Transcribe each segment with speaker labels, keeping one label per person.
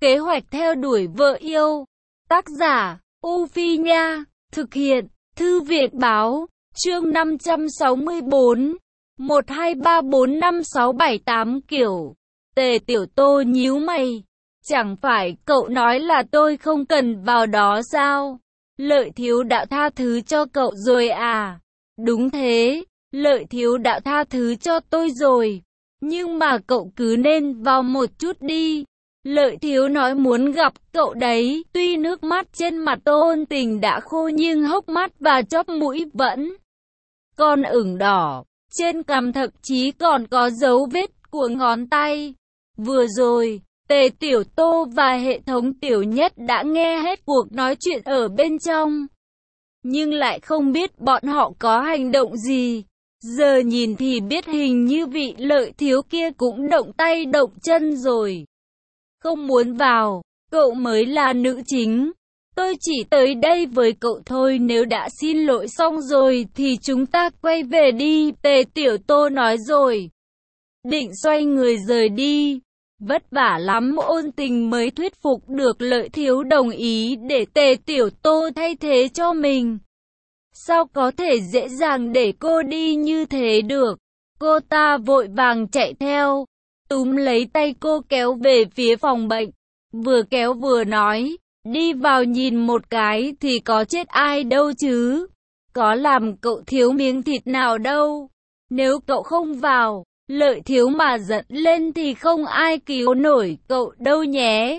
Speaker 1: Kế hoạch theo đuổi vợ yêu. Tác giả, U Phi Nha. Thực hiện, Thư viện Báo. Chương 564. 1234567 kiểu. Tề Tiểu Tô nhíu mày. Chẳng phải cậu nói là tôi không cần vào đó sao? Lợi Thiếu đã tha thứ cho cậu rồi à? Đúng thế, Lợi Thiếu đã tha thứ cho tôi rồi. Nhưng mà cậu cứ nên vào một chút đi. Lợi Thiếu nói muốn gặp cậu đấy. Tuy nước mắt trên mặt Ôn Tình đã khô nhưng hốc mắt và chóp mũi vẫn còn ửng đỏ. Trên cằm thậm chí còn có dấu vết của ngón tay. Vừa rồi, Tề Tiểu Tô và hệ thống Tiểu Nhất đã nghe hết cuộc nói chuyện ở bên trong. Nhưng lại không biết bọn họ có hành động gì. Giờ nhìn thì biết hình như vị Lợi Thiếu kia cũng động tay động chân rồi. Không muốn vào, cậu mới là nữ chính. Tôi chỉ tới đây với cậu thôi, nếu đã xin lỗi xong rồi thì chúng ta quay về đi, Tề Tiểu Tô nói rồi. Định xoay người rời đi. Vất vả lắm Ôn Tình mới thuyết phục được Lợi Thiếu đồng ý để Tề Tiểu Tô thay thế cho mình. Sao có thể dễ dàng để cô đi như thế được? Cô ta vội vàng chạy theo, túm lấy tay cô kéo về phía phòng bệnh. Vừa kéo vừa nói, đi vào nhìn một cái thì có chết ai đâu chứ. Có làm cậu thiếu miếng thịt nào đâu. Nếu cậu không vào, Lợi Thiếu mà giận lên thì không ai cứu nổi cậu đâu nhé.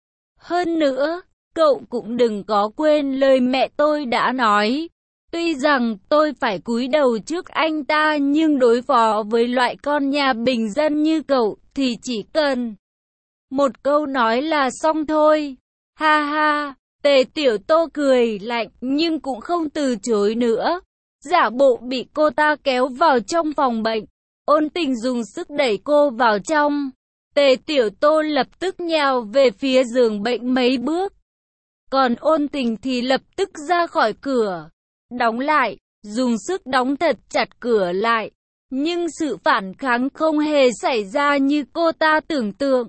Speaker 1: Hơn nữa, cậu cũng đừng có quên lời mẹ tôi đã nói. Tuy rằng tôi phải cúi đầu trước anh ta nhưng đối phó với loại con nhà bình dân như cậu thì chỉ cần một câu nói là xong thôi. Ha ha, Tề Tiểu Tô cười lạnh nhưng cũng không từ chối nữa. Giả bộ bị cô ta kéo vào trong phòng bệnh. Ôn Tình dùng sức đẩy cô vào trong. Tề Tiểu Tô lập tức nhào về phía giường bệnh mấy bước. Còn Ôn Tình thì lập tức ra khỏi cửa. Đóng lại, dùng sức đóng thật chặt cửa lại. Nhưng sự phản kháng không hề xảy ra như cô ta tưởng tượng.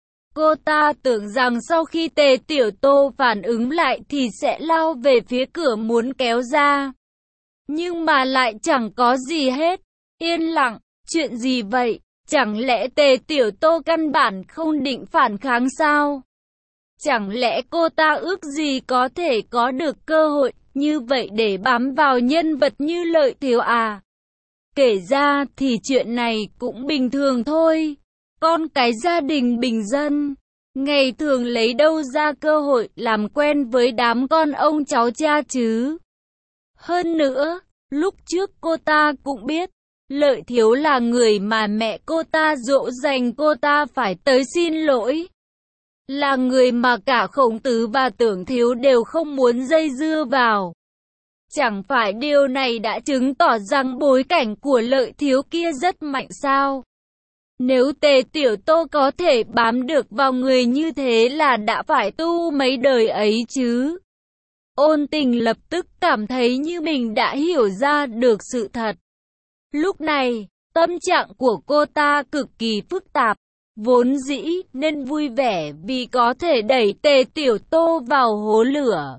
Speaker 1: Cô ta tưởng rằng sau khi Tề Tiểu Tô phản ứng lại thì sẽ lao về phía cửa muốn kéo ra. Nhưng mà lại chẳng có gì hết. Yên lặng, chuyện gì vậy? Chẳng lẽ Tề Tiểu Tô căn bản không định phản kháng sao? Chẳng lẽ cô ta ước gì có thể có được cơ hội như vậy để bám vào nhân vật như Lợi Thiếu à? Kể ra thì chuyện này cũng bình thường thôi. Con cái gia đình bình dân, ngày thường lấy đâu ra cơ hội làm quen với đám con ông cháu cha chứ? Hơn nữa, lúc trước cô ta cũng biết, Lợi Thiếu là người mà mẹ cô ta dỗ dành cô ta phải tới xin lỗi. Là người mà cả Khổng Tứ và Tưởng Thiếu đều không muốn dây dưa vào. Chẳng phải điều này đã chứng tỏ rằng bối cảnh của Lợi Thiếu kia rất mạnh sao? Nếu Tề Tiểu Tô có thể bám được vào người như thế là đã phải tu mấy đời ấy chứ. Ôn Tình lập tức cảm thấy như mình đã hiểu ra được sự thật. Lúc này, tâm trạng của cô ta cực kỳ phức tạp. Vốn dĩ nên vui vẻ vì có thể đẩy Tề Tiểu Tô vào hố lửa,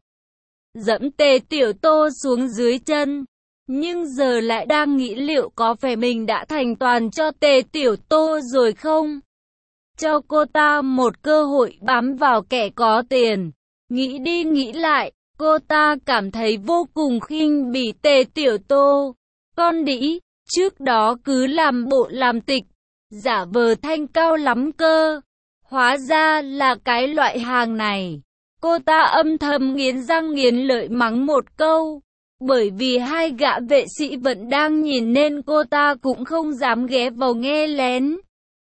Speaker 1: dẫm Tề Tiểu Tô xuống dưới chân. Nhưng giờ lại đang nghĩ liệu có phải mình đã thành toàn cho Tề Tiểu Tô rồi không? Cho cô ta một cơ hội bám vào kẻ có tiền. Nghĩ đi nghĩ lại, cô ta cảm thấy vô cùng khinh bỉ Tề Tiểu Tô. Con đĩ, trước đó cứ làm bộ làm tịch, giả vờ thanh cao lắm cơ. Hóa ra là cái loại hàng này. Cô ta âm thầm nghiến răng nghiến lợi mắng một câu. Bởi vì hai gã vệ sĩ vẫn đang nhìn nên cô ta cũng không dám ghé vào nghe lén.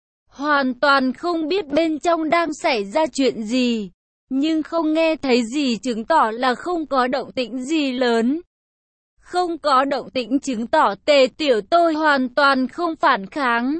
Speaker 1: Hoàn toàn không biết bên trong đang xảy ra chuyện gì. Nhưng không nghe thấy gì chứng tỏ là không có động tĩnh gì lớn. Không có động tĩnh chứng tỏ Tề Tiểu Tô hoàn toàn không phản kháng.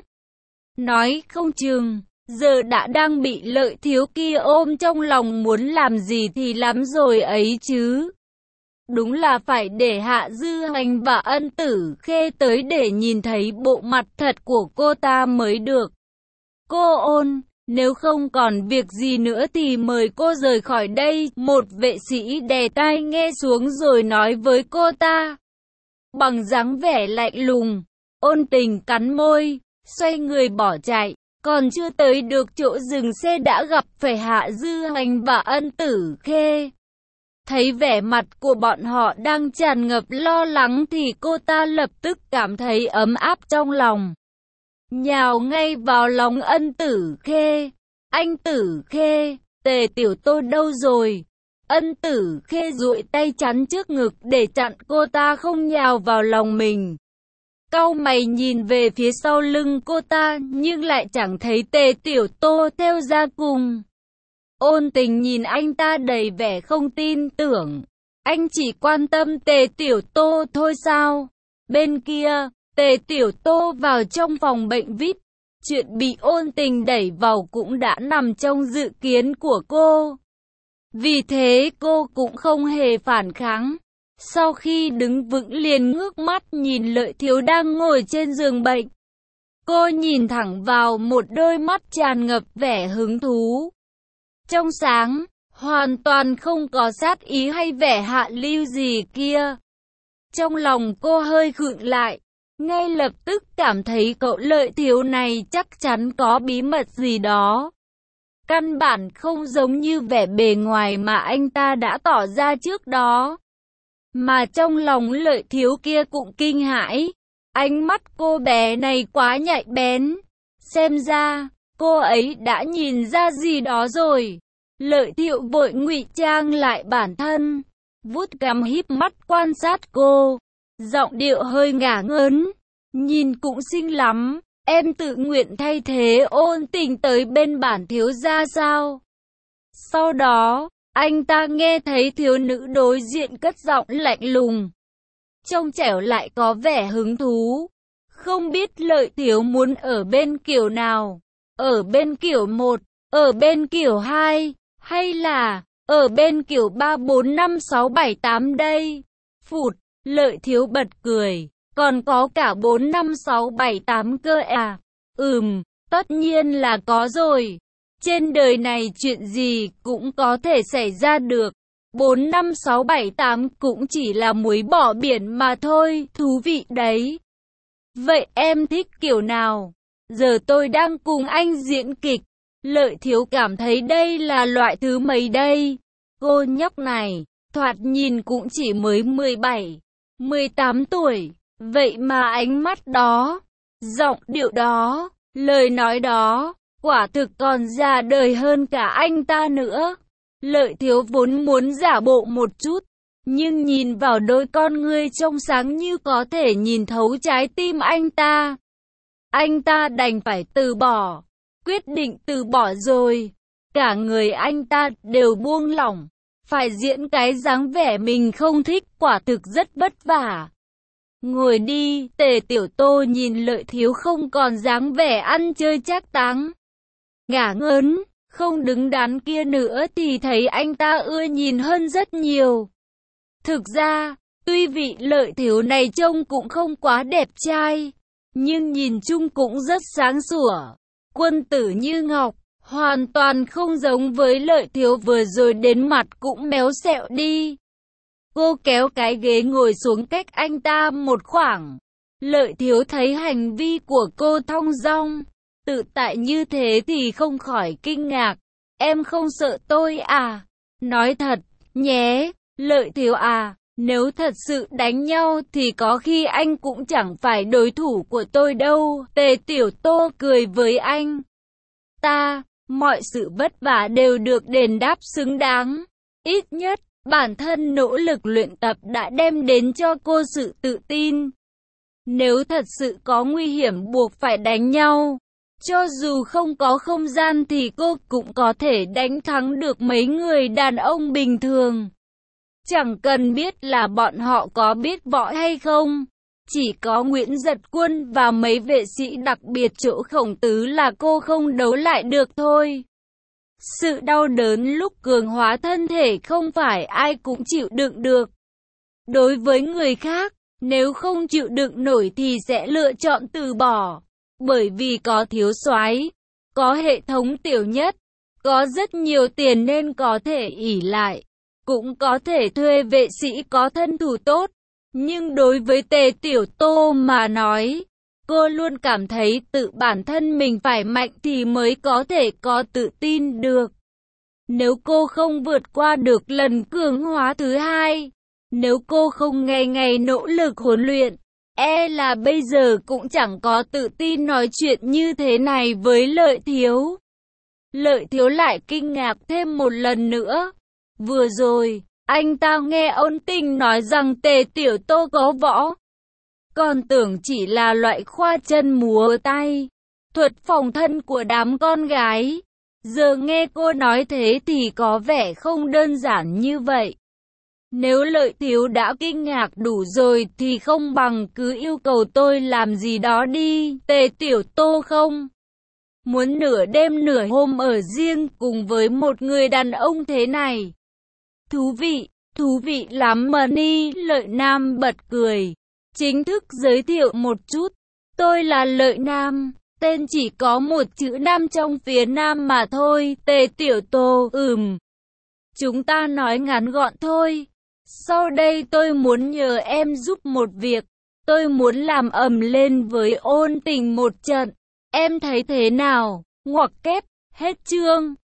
Speaker 1: Nói không chừng, giờ đã đang bị Lợi Thiếu kia ôm trong lòng muốn làm gì thì làm rồi ấy chứ. Đúng là phải để Hạ Dư Hành và Ân Tử Khê tới để nhìn thấy bộ mặt thật của cô ta mới được. Cô Ôn, Nếu không còn việc gì nữa thì mời cô rời khỏi đây. Một vệ sĩ đè tai nghe xuống rồi nói với cô ta. Bằng dáng vẻ lạnh lùng, Ôn Tình cắn môi, xoay người bỏ chạy. Còn chưa tới được chỗ dừng xe đã gặp phải Hạ Dư Hành và Ân Tử Khê. Thấy vẻ mặt của bọn họ đang tràn ngập lo lắng thì cô ta lập tức cảm thấy ấm áp trong lòng. Nhào ngay vào lòng Ân Tử Khê. Anh Tử Khê, Tề Tiểu Tô đâu rồi? Ân Tử Khê duỗi tay chắn trước ngực để chặn cô ta không nhào vào lòng mình. Cau mày nhìn về phía sau lưng cô ta nhưng lại chẳng thấy Tề Tiểu Tô theo ra cùng. Ôn Tình nhìn anh ta đầy vẻ không tin tưởng. Anh chỉ quan tâm Tề Tiểu Tô thôi sao? Bên kia, Tề Tiểu Tô vào trong phòng bệnh VIP. Chuyện bị Ôn Tình đẩy vào cũng đã nằm trong dự kiến của cô. Vì thế cô cũng không hề phản kháng. Sau khi đứng vững liền ngước mắt nhìn Lợi Thiếu đang ngồi trên giường bệnh. Cô nhìn thẳng vào một đôi mắt tràn ngập vẻ hứng thú. Trong sáng, hoàn toàn không có sát ý hay vẻ hạ lưu gì kia. Trong lòng cô hơi khựng lại, ngay lập tức cảm thấy cậu Lợi Thiếu này chắc chắn có bí mật gì đó. Căn bản không giống như vẻ bề ngoài mà anh ta đã tỏ ra trước đó. Mà trong lòng Lợi Thiếu kia cũng kinh hãi. Ánh mắt cô bé này quá nhạy bén. Xem ra, cô ấy đã nhìn ra gì đó rồi. Lợi Thiếu vội ngụy trang lại bản thân. Vuốt cằm híp mắt quan sát cô. Giọng điệu hơi ngả ngớn. Nhìn cũng xinh lắm. Em tự nguyện thay thế Ôn Tình tới bên bản thiếu gia sao? Sau đó, anh ta nghe thấy thiếu nữ đối diện cất giọng lạnh lùng. Trong trẻo lại có vẻ hứng thú. Không biết Lợi Thiếu muốn ở bên kiểu nào? Ở bên kiểu 1, ở bên kiểu 2, hay là ở bên kiểu 3, 4, 5, 6, 7, 8 đây? Phụt, Lợi Thiếu bật cười. Còn có cả 4, 5, 6, 7, 8 cơ à? Tất nhiên là có rồi. Trên đời này chuyện gì cũng có thể xảy ra được. 4, 5, 6, 7, 8 cũng chỉ là muối bỏ biển mà thôi, thú vị đấy. Vậy em thích kiểu nào? Giờ tôi đang cùng anh diễn kịch. Lợi Thiếu cảm thấy đây là loại thứ mấy đây? Cô nhóc này, thoạt nhìn cũng chỉ mới 17, 18 tuổi. Vậy mà ánh mắt đó, giọng điệu đó, lời nói đó, quả thực còn già đời hơn cả anh ta nữa. Lợi Thiếu vốn muốn giả bộ một chút, nhưng nhìn vào đôi con ngươi trong sáng như có thể nhìn thấu trái tim anh ta đành phải từ bỏ, quyết định từ bỏ rồi. Cả người anh ta đều buông lỏng, phải diễn cái dáng vẻ mình không thích quả thực rất vất vả. Ngồi đi, Tề Tiểu Tô nhìn Lợi Thiếu không còn dáng vẻ ăn chơi trác táng, ngả ngớn, không đứng đắn kia nữa thì thấy anh ta ưa nhìn hơn rất nhiều. Thực ra, tuy vị Lợi Thiếu này trông cũng không quá đẹp trai, nhưng nhìn chung cũng rất sáng sủa, quân tử như ngọc, hoàn toàn không giống với Lợi Thiếu vừa rồi đến mặt cũng méo xẹo đi. Cô kéo cái ghế ngồi xuống cách anh ta một khoảng. Lợi Thiếu thấy hành vi của cô thong dong, tự tại như thế thì không khỏi kinh ngạc. Em không sợ tôi à? Nói thật, nhé, Lợi Thiếu à, nếu thật sự đánh nhau thì có khi anh cũng chẳng phải đối thủ của tôi đâu. Tề Tiểu Tô cười với anh. Mọi sự vất vả đều được đền đáp xứng đáng. Ít nhất, bản thân nỗ lực luyện tập đã đem đến cho cô sự tự tin. Nếu thật sự có nguy hiểm buộc phải đánh nhau, cho dù không có không gian thì cô cũng có thể đánh thắng được mấy người đàn ông bình thường. Chẳng cần biết là bọn họ có biết võ hay không. Chỉ có Nguyễn Giật Quân và mấy vệ sĩ đặc biệt chỗ Khổng Tứ là cô không đấu lại được thôi. Sự đau đớn lúc cường hóa thân thể không phải ai cũng chịu đựng được. Đối với người khác, nếu không chịu đựng nổi thì sẽ lựa chọn từ bỏ. Bởi vì có thiếu soái, có hệ thống tiểu nhất, có rất nhiều tiền nên có thể ỷ lại, cũng có thể thuê vệ sĩ có thân thủ tốt. Nhưng đối với Tề Tiểu Tô mà nói, cô luôn cảm thấy tự bản thân mình phải mạnh thì mới có thể có tự tin được. Nếu cô không vượt qua được lần cường hóa thứ hai, nếu cô không ngày ngày nỗ lực huấn luyện, e là bây giờ cũng chẳng có tự tin nói chuyện như thế này với Lợi Thiếu. Lợi Thiếu lại kinh ngạc thêm một lần nữa. Vừa rồi, anh ta nghe Ôn Tình nói rằng Tề Tiểu Tô có võ, còn tưởng chỉ là loại khoa chân múa tay, thuật phòng thân của đám con gái. Giờ nghe cô nói thế thì có vẻ không đơn giản như vậy. Nếu Lợi Thiếu đã kinh ngạc đủ rồi thì không bằng cứ yêu cầu tôi làm gì đó đi. Tề Tiểu Tô không muốn nửa đêm nửa hôm ở riêng cùng với một người đàn ông thế này. Thú vị lắm mà Ni. Lợi Nam bật cười. Chính thức giới thiệu một chút, tôi là Lợi Nam, tên chỉ có một chữ Nam trong phía Nam mà thôi. Tề Tiểu Tô, chúng ta nói ngắn gọn thôi. Sau đây tôi muốn nhờ em giúp một việc, tôi muốn làm ầm lên với Ôn Tình một trận, em thấy thế nào? Ngoặc kép, hết chương.